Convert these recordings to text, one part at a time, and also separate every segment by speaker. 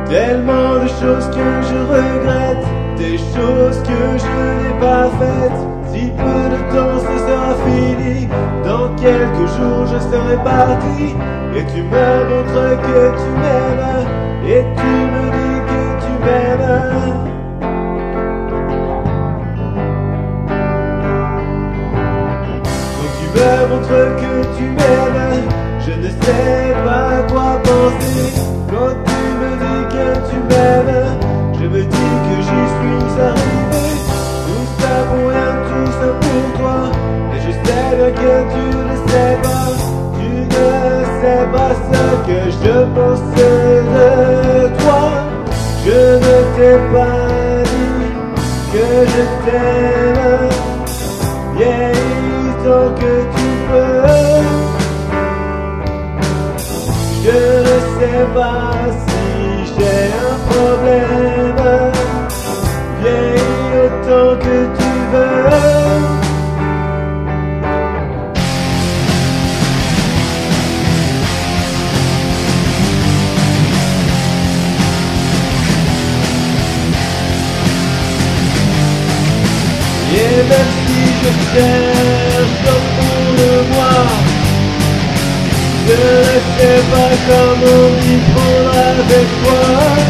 Speaker 1: Tellement de choses que je regrette, des choses que je n'ai pas faites. Si peu de temps ce sera fini, dans quelques jours je serai parti. Et tu me montres que tu m'aimes, et tu me dis que tu m'aimes. Quand tu me montres que tu m'aimes, je ne sais pas quoi penser. Quand tu me dis que tu m'aimes, je me dis que j'y suis arrivé. Tout ça pour rien, tout ça pour toi. Et je sais bien que tu ne sais pas. Tu ne sais pas ce que je pense de toi. Je ne t'ai pas dit que je t'aime. Vieillis tant que tu peux. Je ne sais pas si j'ai un problème. Vieillis autant que tu veux. Et même si je cherche au fond de moi, je ne sais pas comment m'y prendre avec toi.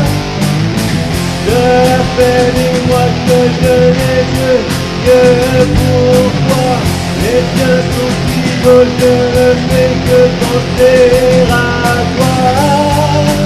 Speaker 1: Ça fait des mois que je n'ai Dieu que pour toi. Les biens sont si beaux, je ne fais que penser à toi.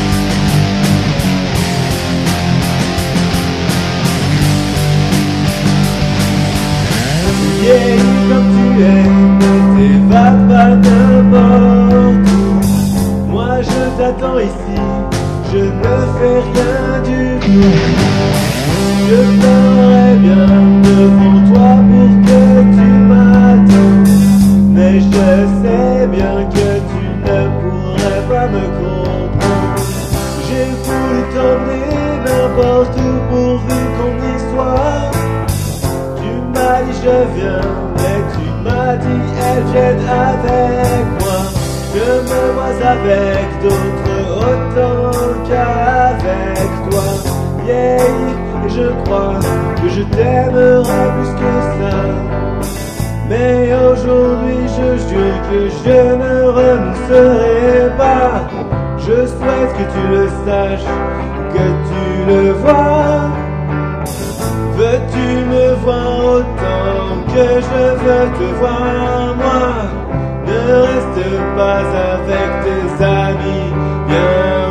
Speaker 1: Vieillis comme tu es, ne t'évade pas n'importe où. Moi je t'attends ici, je ne fais rien du tout. Je ferais bien devant toi pour que tu m'attendes, mais je sais bien que tu ne pourrais pas me comprendre. J'ai voulu t'emmener n'importe où pourvu qu'on y soit. Je viens, mais tu m'as dit elles viennent avec moi. Je me vois avec d'autres autant qu'avec toi. Vieille, et je crois que je t'aimerai plus que ça. Mais aujourd'hui je jure que je ne renoncerai pas. Je souhaite que tu le saches, que tu le vois. Veux-tu me voir autant que je veux te voir moi? Ne reste pas avec tes amis, viens.